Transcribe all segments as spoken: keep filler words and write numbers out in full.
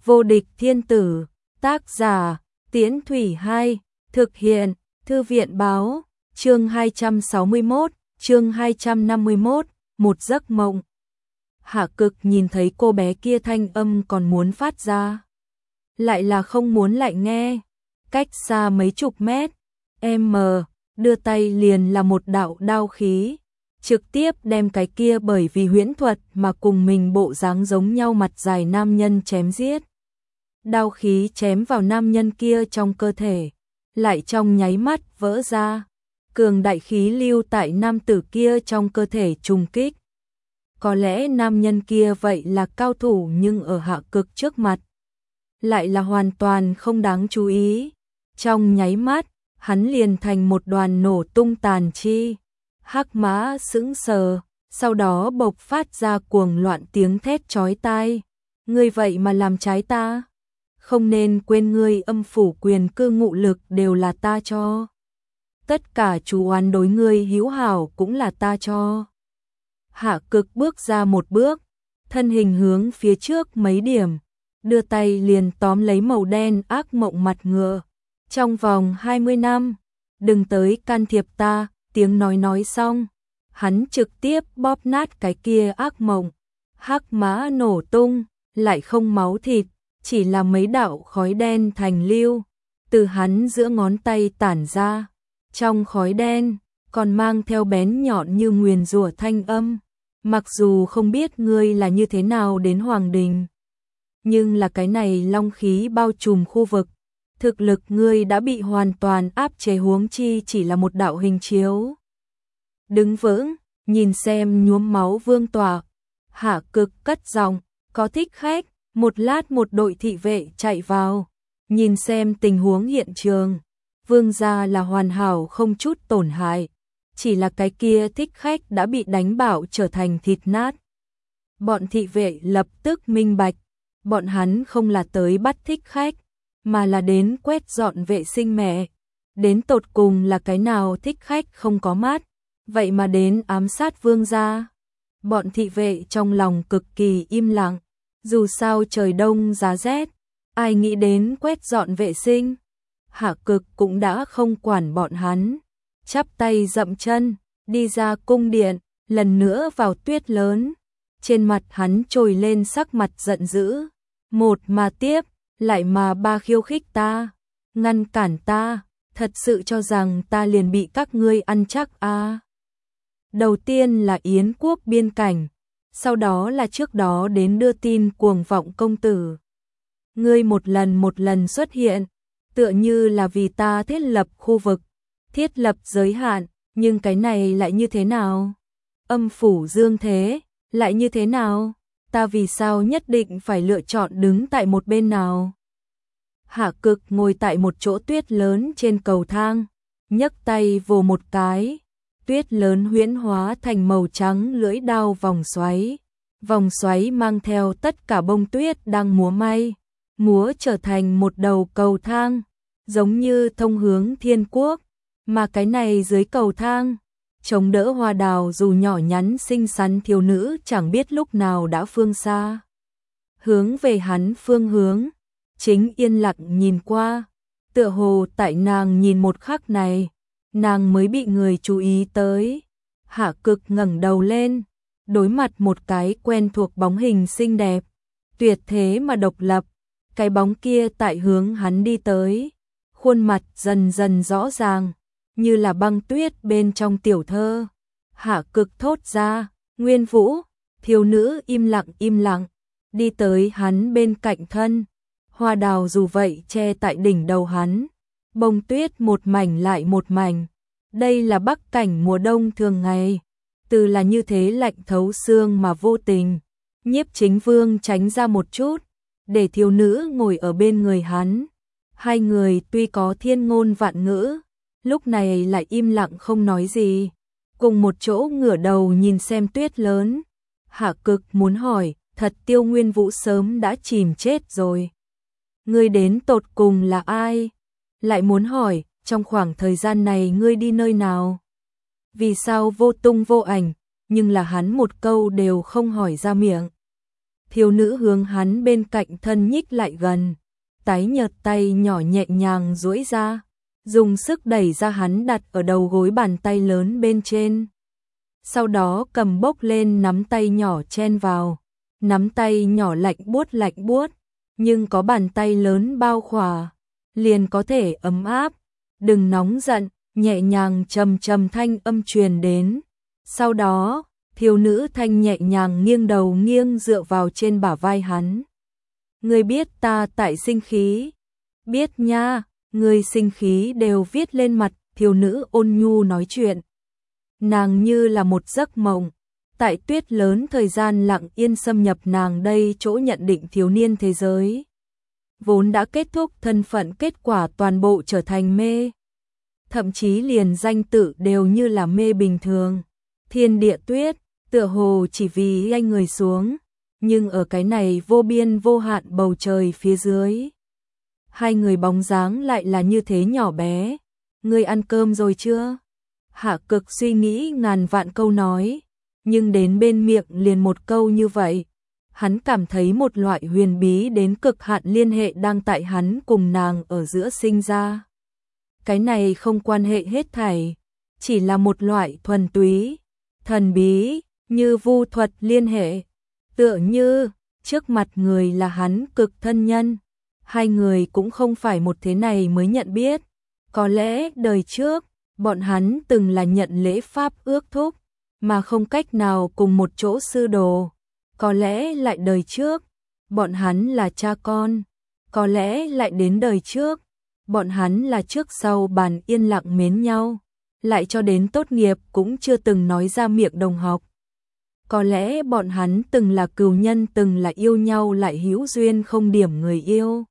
Vô địch thiên tử, tác giả, Tiễn Thủy Hai, thực hiện, Thư viện báo, chương hai trăm sáu mươi mốt, chương hai trăm năm mươi mốt, một giấc mộng. Hạ Cực nhìn thấy cô bé kia thanh âm còn muốn phát ra. Lại là không muốn lại nghe, cách xa mấy chục mét, em mờ, đưa tay liền là một đạo đao khí. Trực tiếp đem cái kia bởi vì huyễn thuật mà cùng mình bộ dáng giống nhau mặt dài nam nhân chém giết. Đao khí chém vào nam nhân kia trong cơ thể, lại trong nháy mắt vỡ ra. Cường đại khí lưu tại nam tử kia trong cơ thể trùng kích. Có lẽ nam nhân kia vậy là cao thủ nhưng ở Hạ Cực trước mặt lại là hoàn toàn không đáng chú ý. Trong nháy mắt, hắn liền thành một đoàn nổ tung tàn chi. Hắc Mã sững sờ, sau đó bộc phát ra cuồng loạn tiếng thét chói tai. Ngươi vậy mà làm trái ta? Không nên quên ngươi âm phủ quyền cư ngụ lực đều là ta cho. Tất cả chú oán đối ngươi hữu hảo cũng là ta cho. Hạ Cực bước ra một bước, thân hình hướng phía trước mấy điểm, đưa tay liền tóm lấy màu đen ác mộng mặt ngựa. Trong vòng hai mươi năm, đừng tới can thiệp ta. Tiếng nói nói xong, hắn trực tiếp bóp nát cái kia ác mộng. Hắc Mã nổ tung, lại không máu thịt, chỉ là mấy đạo khói đen thành lưu, từ hắn giữa ngón tay tản ra. Trong khói đen, còn mang theo bén nhọn như nguyền rủa thanh âm. Mặc dù không biết ngươi là như thế nào đến Hoàng Đình, nhưng là cái này long khí bao trùm khu vực. Thực lực ngươi đã bị hoàn toàn áp chế, huống chi chỉ là một đạo hình chiếu. Đứng vững, nhìn xem nhuốm máu vương tọa. Hạ Cực cất giọng, có thích khách. Một lát một đội thị vệ chạy vào, nhìn xem tình huống hiện trường. Vương gia là hoàn hảo không chút tổn hại, chỉ là cái kia thích khách đã bị đánh bạo trở thành thịt nát. Bọn thị vệ lập tức minh bạch, bọn hắn không là tới bắt thích khách, mà là đến quét dọn vệ sinh mẹ. Đến tột cùng là cái nào thích khách không có mắt, vậy mà đến ám sát vương gia. Bọn thị vệ trong lòng cực kỳ im lặng, dù sao trời đông giá rét, ai nghĩ đến quét dọn vệ sinh. Hạ Cực cũng đã không quản bọn hắn, chắp tay dậm chân, đi ra cung điện, lần nữa vào tuyết lớn. Trên mặt hắn trồi lên sắc mặt giận dữ, một mà tiếp, lại mà ba khiêu khích ta, ngăn cản ta, thật sự cho rằng ta liền bị các ngươi ăn chắc à. Đầu tiên là Yến quốc biên cảnh, sau đó là trước đó đến đưa tin cuồng vọng công tử. Ngươi một lần một lần xuất hiện, tựa như là vì ta thiết lập khu vực, thiết lập giới hạn, nhưng cái này lại như thế nào? Âm phủ dương thế, lại như thế nào? Ta vì sao nhất định phải lựa chọn đứng tại một bên nào? Hạ Cực ngồi tại một chỗ tuyết lớn trên cầu thang, nhấc tay vồ một cái, tuyết lớn huyễn hóa thành màu trắng lưỡi đao vòng xoáy. Vòng xoáy mang theo tất cả bông tuyết đang múa may, múa trở thành một đầu cầu thang, giống như thông hướng thiên quốc. Mà cái này dưới cầu thang, chống đỡ hoa đào dù nhỏ nhắn xinh xắn thiếu nữ chẳng biết lúc nào đã phương xa. Hướng về hắn phương hướng, chính yên lặng nhìn qua, tựa hồ tại nàng nhìn một khắc này, nàng mới bị người chú ý tới. Hạ Cực ngẩng đầu lên, đối mặt một cái quen thuộc bóng hình xinh đẹp, tuyệt thế mà độc lập. Cái bóng kia tại hướng hắn đi tới, khuôn mặt dần dần rõ ràng, như là băng tuyết bên trong tiểu thơ. Hạ Cực thốt ra, Nguyên Vũ. Thiếu nữ im lặng im lặng, đi tới hắn bên cạnh thân. Hoa đào dù vậy che tại đỉnh đầu hắn, bông tuyết một mảnh lại một mảnh. Đây là bắc cảnh mùa đông thường ngày, từ là như thế lạnh thấu xương mà vô tình. Nhiếp Chính Vương tránh ra một chút, để thiếu nữ ngồi ở bên người hắn. Hai người tuy có thiên ngôn vạn ngữ, lúc này lại im lặng không nói gì, cùng một chỗ ngửa đầu nhìn xem tuyết lớn. Hạ Cực muốn hỏi, thật Tiêu Nguyên Vũ sớm đã chìm chết rồi. Ngươi đến tột cùng là ai? Lại muốn hỏi, trong khoảng thời gian này ngươi đi nơi nào? Vì sao vô tung vô ảnh, nhưng là hắn một câu đều không hỏi ra miệng. thiếu nữ hướng hắn bên cạnh thân nhích lại gần, tái nhợt tay nhỏ nhẹ nhàng duỗi ra, dùng sức đẩy ra hắn đặt ở đầu gối bàn tay lớn bên trên. Sau đó cầm bốc lên nắm tay nhỏ chen vào, nắm tay nhỏ lạnh buốt lạnh buốt, nhưng có bàn tay lớn bao khỏa, liền có thể ấm áp. Đừng nóng giận, nhẹ nhàng trầm trầm thanh âm truyền đến. Sau đó, thiếu nữ thanh nhẹ nhàng nghiêng đầu nghiêng dựa vào trên bả vai hắn. Ngươi biết ta tại sinh khí. Biết nha, ngươi sinh khí đều viết lên mặt, thiếu nữ ôn nhu nói chuyện. Nàng như là một giấc mộng, tại tuyết lớn thời gian lặng yên xâm nhập nàng đây chỗ nhận định thiếu niên thế giới. Vốn đã kết thúc thân phận kết quả toàn bộ trở thành mê. Thậm chí liền danh tự đều như là mê bình thường. Thiên địa tuyết, tựa hồ chỉ vì anh người xuống, nhưng ở cái này vô biên vô hạn bầu trời phía dưới. Hai người bóng dáng lại là như thế nhỏ bé. Ngươi ăn cơm rồi chưa? Hạ Cực suy nghĩ ngàn vạn câu nói, nhưng đến bên miệng liền một câu như vậy. Hắn cảm thấy một loại huyền bí đến cực hạn liên hệ đang tại hắn cùng nàng ở giữa sinh ra. Cái này không quan hệ hết thảy, chỉ là một loại thuần túy, thần bí, như vu thuật liên hệ. Tựa như, trước mặt người là hắn cực thân nhân. Hai người cũng không phải một thế này mới nhận biết. Có lẽ đời trước, bọn hắn từng là nhận lễ pháp ước thúc, mà không cách nào cùng một chỗ sư đồ. Có lẽ lại đời trước, bọn hắn là cha con. Có lẽ lại đến đời trước, bọn hắn là trước sau bàn yên lặng mến nhau. Lại cho đến tốt nghiệp cũng chưa từng nói ra miệng đồng học. Có lẽ bọn hắn từng là cừu nhân, từng là yêu nhau lại hữu duyên không điểm người yêu.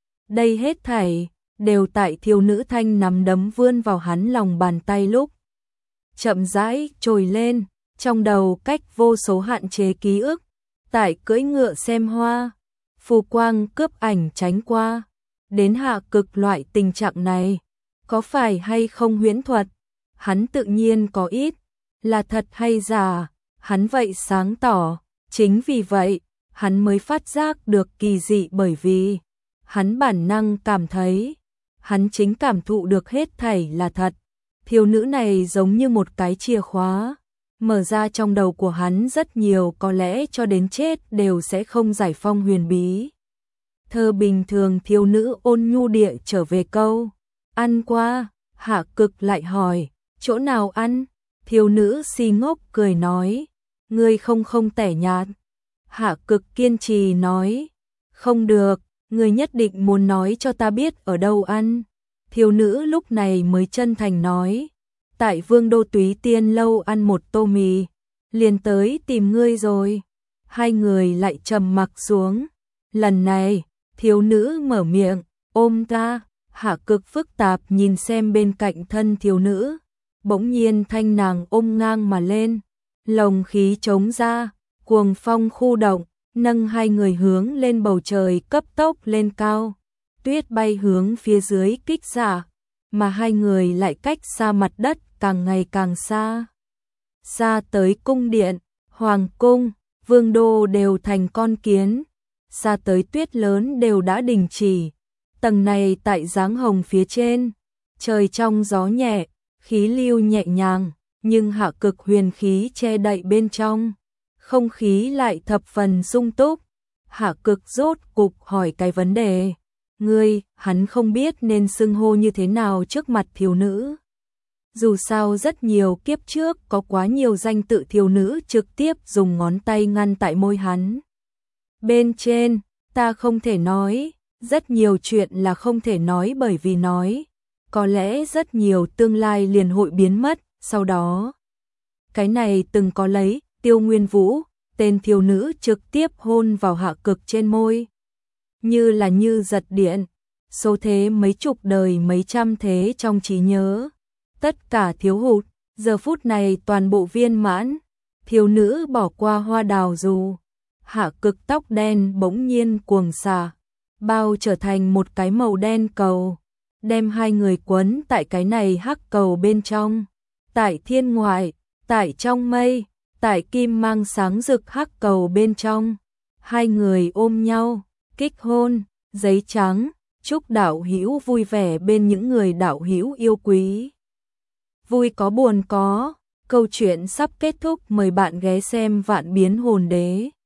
Đây hết thảy đều tại thiếu nữ thanh nắm đấm vươn vào hắn lòng bàn tay lúc chậm rãi trồi lên, trong đầu cách vô số hạn chế ký ức, tại cưỡi ngựa xem hoa, phù quang cướp ảnh tránh qua, đến Hạ Cực loại tình trạng này, có phải hay không huyễn thuật, hắn tự nhiên có ít, là thật hay giả, hắn vậy sáng tỏ, chính vì vậy, hắn mới phát giác được kỳ dị bởi vì hắn bản năng cảm thấy, hắn chính cảm thụ được hết thảy là thật. Thiếu nữ này giống như một cái chìa khóa, mở ra trong đầu của hắn rất nhiều có lẽ cho đến chết đều sẽ không giải phong huyền bí. Thơ bình thường thiếu nữ ôn nhu địa trở về câu, ăn qua, Hạ Cực lại hỏi, chỗ nào ăn? Thiếu nữ si ngốc cười nói, ngươi không không tẻ nhạt. Hạ Cực kiên trì nói, không được, ngươi nhất định muốn nói cho ta biết ở đâu ăn. Thiếu nữ lúc này mới chân thành nói, tại Vương Đô Túy Tiên lâu ăn một tô mì, liền tới tìm ngươi rồi. Hai người lại trầm mặc xuống. Lần này, thiếu nữ mở miệng, ôm ta. Hạ Cực phức tạp nhìn xem bên cạnh thân thiếu nữ, bỗng nhiên thanh nàng ôm ngang mà lên, lồng khí trống ra, cuồng phong khu động, nâng hai người hướng lên bầu trời cấp tốc lên cao. Tuyết bay hướng phía dưới kích xạ, mà hai người lại cách xa mặt đất càng ngày càng xa. Xa tới cung điện, hoàng cung, vương đô đều thành con kiến, xa tới tuyết lớn đều đã đình chỉ. Tầng này tại dáng hồng phía trên, trời trong gió nhẹ, khí lưu nhẹ nhàng, nhưng Hạ Cực huyền khí che đậy bên trong, không khí lại thập phần sung túc. Hạ Cực rốt cục hỏi cái vấn đề, ngươi, hắn không biết nên xưng hô như thế nào trước mặt thiếu nữ. Dù sao rất nhiều kiếp trước có quá nhiều danh tự thiếu nữ trực tiếp dùng ngón tay ngăn tại môi hắn. Bên trên, ta không thể nói, rất nhiều chuyện là không thể nói bởi vì nói, có lẽ rất nhiều tương lai liền hội biến mất, sau đó. Cái này từng có lấy, Tiêu Nguyên Vũ, tên thiếu nữ trực tiếp hôn vào Hạ Cực trên môi. Như là như giật điện, số thế mấy chục đời mấy trăm thế trong trí nhớ. Tất cả thiếu hụt, giờ phút này toàn bộ viên mãn, thiếu nữ bỏ qua hoa đào dù. Hạ Cực tóc đen bỗng nhiên cuồng xả, bao trở thành một cái màu đen cầu, đem hai người quấn tại cái này hắc cầu bên trong. Tại thiên ngoại, tại trong mây, tại kim mang sáng rực hắc cầu bên trong, Hai người ôm nhau, kích hôn, giấy trắng, chúc đạo hữu vui vẻ bên những người đạo hữu yêu quý. Vui có buồn có, câu chuyện sắp kết thúc, mời bạn ghé xem Vạn Biến Hồn Đế.